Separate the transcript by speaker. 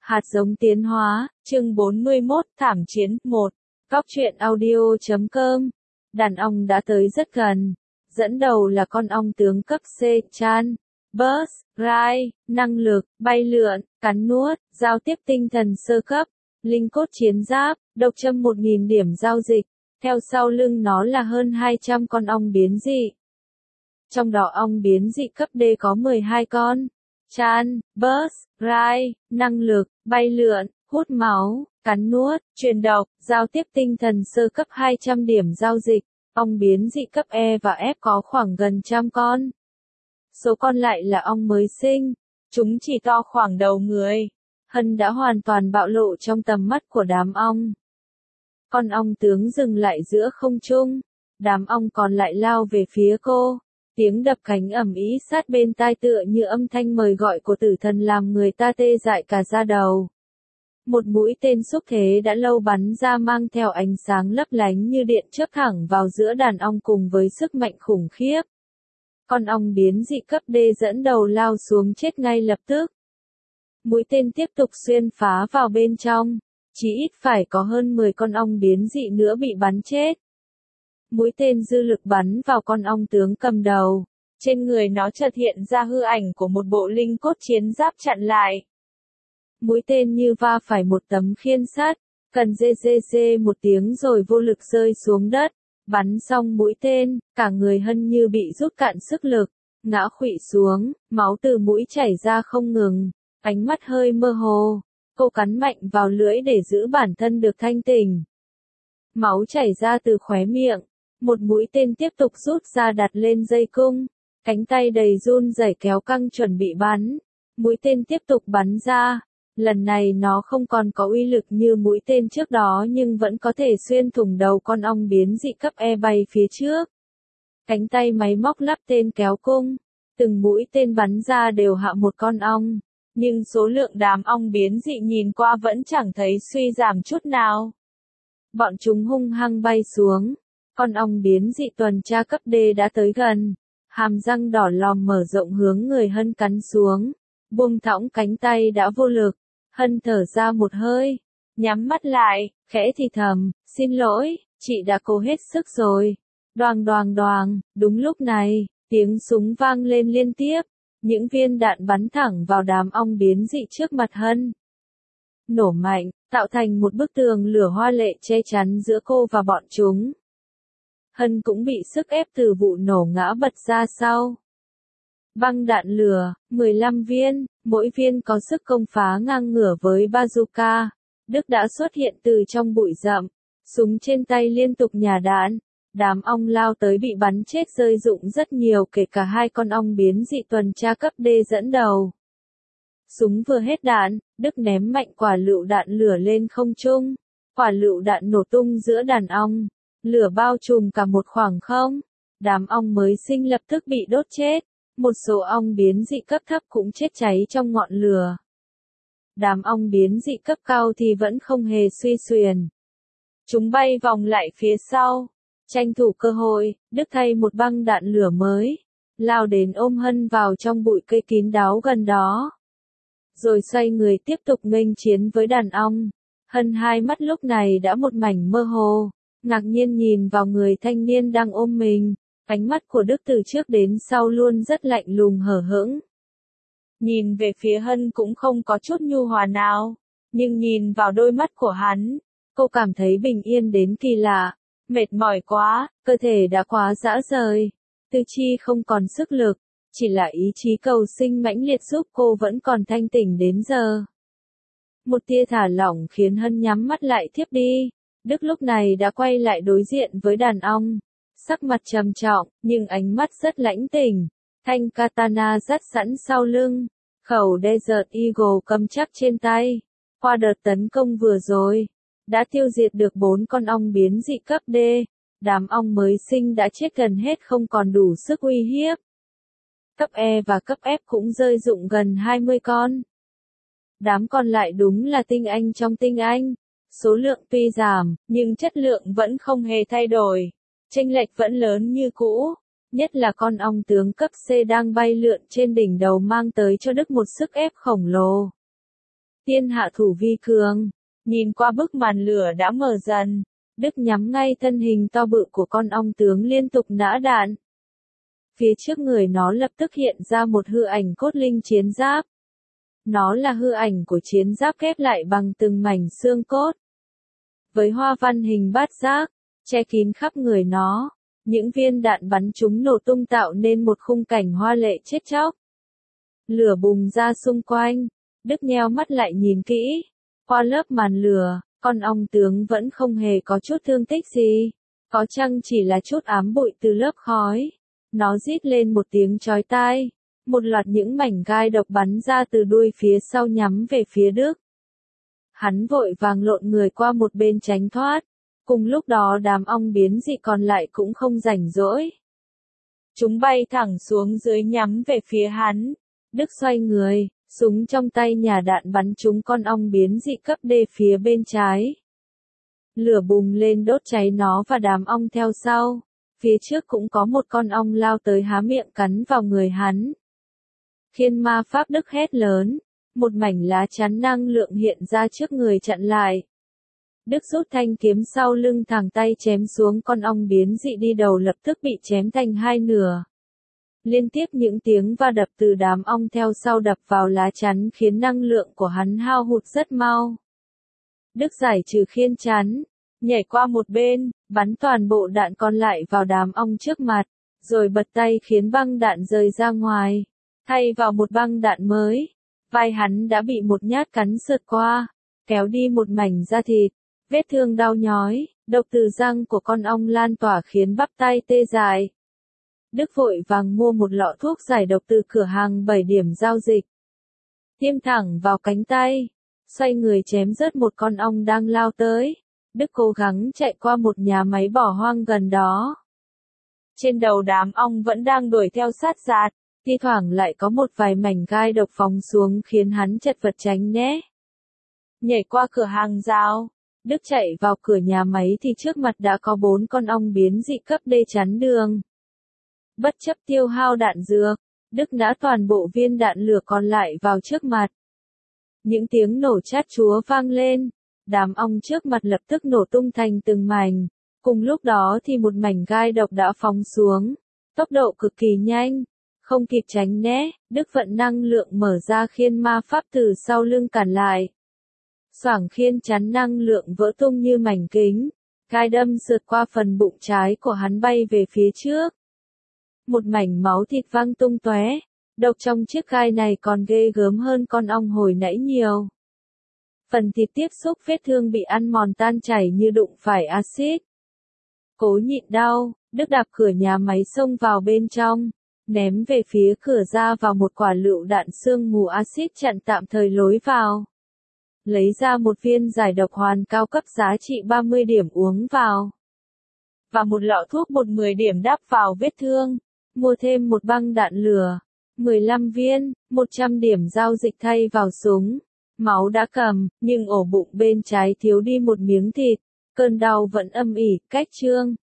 Speaker 1: Hạt giống tiến hóa, chương 41, thảm chiến, 1. Góc truyện audio.com. Đàn ong đã tới rất gần. Dẫn đầu là con ong tướng cấp C, Chan, Burst, Rai, năng lực, bay lượn, cắn nuốt, giao tiếp tinh thần sơ cấp, linh cốt chiến giáp, độc châm 1000 điểm giao dịch. Theo sau lưng nó là hơn 200 con ong biến dị. Trong đó ong biến dị cấp D có 12 con. Chan, Burst, Rai, năng lực, bay lượn, hút máu, cắn nuốt, truyền độc, giao tiếp tinh thần sơ cấp 200 điểm giao dịch. Ong biến dị cấp E và F có khoảng gần 100 con. Số còn lại là ong mới sinh. Chúng chỉ to khoảng đầu người. Hân đã hoàn toàn bạo lộ trong tầm mắt của đám ong. Con ong tướng dừng lại giữa không trung. Đám ong còn lại lao về phía cô. Tiếng đập cánh ầm ĩ sát bên tai tựa như âm thanh mời gọi của tử thần làm người ta tê dại cả da đầu. Một mũi tên xúc thế đã lâu bắn ra mang theo ánh sáng lấp lánh như điện chớp thẳng vào giữa đàn ong cùng với sức mạnh khủng khiếp. Con ong biến dị cấp D dẫn đầu lao xuống chết ngay lập tức. Mũi tên tiếp tục xuyên phá vào bên trong. Chỉ ít phải có hơn 10 con ong biến dị nữa bị bắn chết. Mũi tên dư lực bắn vào con ong tướng cầm đầu. Trên người nó chợt hiện ra hư ảnh của một bộ linh cốt chiến giáp chặn lại. Mũi tên như va phải một tấm khiên sắt, cần dê một tiếng rồi vô lực rơi xuống đất. Bắn xong mũi tên, cả người Hân như bị rút cạn sức lực, ngã khuỵu xuống, máu từ mũi chảy ra không ngừng, ánh mắt hơi mơ hồ. Cô cắn mạnh vào lưỡi để giữ bản thân được thanh tỉnh. Máu chảy ra từ khóe miệng. Một mũi tên tiếp tục rút ra đặt lên dây cung. Cánh tay đầy run rẩy kéo căng chuẩn bị bắn. Mũi tên tiếp tục bắn ra. Lần này nó không còn có uy lực như mũi tên trước đó nhưng vẫn có thể xuyên thủng đầu con ong biến dị cấp E bay phía trước. Cánh tay máy móc lắp tên kéo cung. Từng mũi tên bắn ra đều hạ một con ong. Nhưng số lượng đám ong biến dị nhìn qua vẫn chẳng thấy suy giảm chút nào. Bọn chúng hung hăng bay xuống. Con ong biến dị tuần tra cấp D đã tới gần. Hàm răng đỏ lòm mở rộng hướng người Hân cắn xuống. Buông thõng cánh tay đã vô lực. Hân thở ra một hơi. Nhắm mắt lại, khẽ thì thầm, xin lỗi, chị đã cố hết sức rồi. Đoàng đoàng đoàng, đúng lúc này, tiếng súng vang lên liên tiếp. Những viên đạn bắn thẳng vào đám ong biến dị trước mặt Hân. Nổ mạnh, tạo thành một bức tường lửa hoa lệ che chắn giữa cô và bọn chúng. Hân cũng bị sức ép từ vụ nổ ngã bật ra sau. Băng đạn lửa, 15 viên, mỗi viên có sức công phá ngang ngửa với bazooka. Đức đã xuất hiện từ trong bụi rậm. Súng trên tay liên tục nhả đạn. Đám ong lao tới bị bắn chết rơi rụng rất nhiều kể cả hai con ong biến dị tuần tra cấp D dẫn đầu. Súng vừa hết đạn, Đức ném mạnh quả lựu đạn lửa lên không trung. Quả lựu đạn nổ tung giữa đàn ong. Lửa bao trùm cả một khoảng không. Đám ong mới sinh lập tức bị đốt chết. Một số ong biến dị cấp thấp cũng chết cháy trong ngọn lửa. Đám ong biến dị cấp cao thì vẫn không hề suy xuyển. Chúng bay vòng lại phía sau. Tranh thủ cơ hội, Đức thay một băng đạn lửa mới. Lao đến ôm Hân vào trong bụi cây kín đáo gần đó. Rồi xoay người tiếp tục nghênh chiến với đàn ong. Hân hai mắt lúc này đã một mảnh mơ hồ. Ngạc nhiên nhìn vào người thanh niên đang ôm mình. Ánh mắt của Đức từ trước đến sau luôn rất lạnh lùng hờ hững. Nhìn về phía Hân cũng không có chút nhu hòa nào. Nhưng nhìn vào đôi mắt của hắn, cô cảm thấy bình yên đến kỳ lạ. Mệt mỏi quá, cơ thể đã quá rã rời. Tư chi không còn sức lực. Chỉ là ý chí cầu sinh mãnh liệt giúp cô vẫn còn thanh tỉnh đến giờ. Một tia thả lỏng khiến Hân nhắm mắt lại thiếp đi. Đức lúc này đã quay lại đối diện với đàn ong. Sắc mặt trầm trọng, nhưng ánh mắt rất lãnh tỉnh. Thanh katana dắt sẵn sau lưng. Khẩu Desert Eagle cầm chắc trên tay. Qua đợt tấn công vừa rồi, đã tiêu diệt được 4 con ong biến dị cấp D. Đám ong mới sinh đã chết gần hết không còn đủ sức uy hiếp. Cấp E và cấp F cũng rơi rụng gần 20 con. Đám còn lại đúng là tinh anh trong tinh anh. Số lượng tuy giảm, nhưng chất lượng vẫn không hề thay đổi. Chênh lệch vẫn lớn như cũ. Nhất là con ong tướng cấp C đang bay lượn trên đỉnh đầu mang tới cho Đức một sức ép khổng lồ. Tiên hạ thủ vi cường. Nhìn qua bức màn lửa đã mờ dần, Đức nhắm ngay thân hình to bự của con ong tướng liên tục nã đạn. Phía trước người nó lập tức hiện ra một hư ảnh cốt linh chiến giáp. Nó là hư ảnh của chiến giáp ghép lại bằng từng mảnh xương cốt. Với hoa văn hình bát giác, che kín khắp người nó, những viên đạn bắn chúng nổ tung tạo nên một khung cảnh hoa lệ chết chóc. Lửa bùng ra xung quanh, Đức nheo mắt lại nhìn kỹ. Qua lớp màn lửa, con ong tướng vẫn không hề có chút thương tích gì. Có chăng chỉ là chút ám bụi từ lớp khói. Nó rít lên một tiếng chói tai. Một loạt những mảnh gai độc bắn ra từ đuôi phía sau nhắm về phía Đức. Hắn vội vàng lộn người qua một bên tránh thoát. Cùng lúc đó đám ong biến dị còn lại cũng không rảnh rỗi. Chúng bay thẳng xuống dưới nhắm về phía hắn. Đức xoay người, súng trong tay nhả đạn bắn trúng con ong biến dị cấp D phía bên trái. Lửa bùng lên đốt cháy nó và đám ong theo sau. Phía trước cũng có một con ong lao tới há miệng cắn vào người hắn. Khiên ma pháp Đức hét lớn. Một mảnh lá chắn năng lượng hiện ra trước người chặn lại. Đức rút thanh kiếm sau lưng thẳng tay chém xuống con ong biến dị đi đầu lập tức bị chém thành hai nửa. Liên tiếp những tiếng va đập từ đám ong theo sau đập vào lá chắn khiến năng lượng của hắn hao hụt rất mau. Đức giải trừ khiên chắn, nhảy qua một bên, bắn toàn bộ đạn còn lại vào đám ong trước mặt, rồi bật tay khiến băng đạn rơi ra ngoài, thay vào một băng đạn mới. Vai hắn đã bị một nhát cắn sượt qua, kéo đi một mảnh da thịt, vết thương đau nhói, độc từ răng của con ong lan tỏa khiến bắp tay tê dại. Đức vội vàng mua một lọ thuốc giải độc từ cửa hàng 7 điểm giao dịch. Tiêm thẳng vào cánh tay, xoay người chém rớt một con ong đang lao tới. Đức cố gắng chạy qua một nhà máy bỏ hoang gần đó. Trên đầu đám ong vẫn đang đuổi theo sát giạt, thi thoảng lại có một vài mảnh gai độc phóng xuống khiến hắn chật vật tránh né. Nhảy qua cửa hàng rào, Đức chạy vào cửa nhà máy thì trước mặt đã có 4 con ong biến dị cấp D chắn đường. Bất chấp tiêu hao đạn dược, Đức nã toàn bộ viên đạn lửa còn lại vào trước mặt. Những tiếng nổ chát chúa vang lên, đám ong trước mặt lập tức nổ tung thành từng mảnh. Cùng lúc đó thì một mảnh gai độc đã phóng xuống, tốc độ cực kỳ nhanh, không kịp tránh né, Đức vận năng lượng mở ra khiên ma pháp từ sau lưng cản lại. Xoảng khiên chắn năng lượng vỡ tung như mảnh kính, gai đâm sượt qua phần bụng trái của hắn bay về phía trước. Một mảnh máu thịt văng tung tóe, độc trong chiếc gai này còn ghê gớm hơn con ong hồi nãy nhiều. Phần thịt tiếp xúc vết thương bị ăn mòn tan chảy như đụng phải axit. Cố nhịn đau, Đức đạp cửa nhà máy xông vào bên trong, ném về phía cửa ra vào một quả lựu đạn sương mù axit chặn tạm thời lối vào. Lấy ra một viên giải độc hoàn cao cấp giá trị 30 điểm uống vào. Và một lọ thuốc bột 10 điểm đắp vào vết thương. Mua thêm một băng đạn lửa, 15 viên, 100 điểm giao dịch thay vào súng. Máu đã cầm, nhưng ổ bụng bên trái thiếu đi một miếng thịt. Cơn đau vẫn âm ỉ, cách chương.